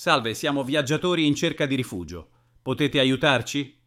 Salve, siamo viaggiatori in cerca di rifugio. Potete aiutarci?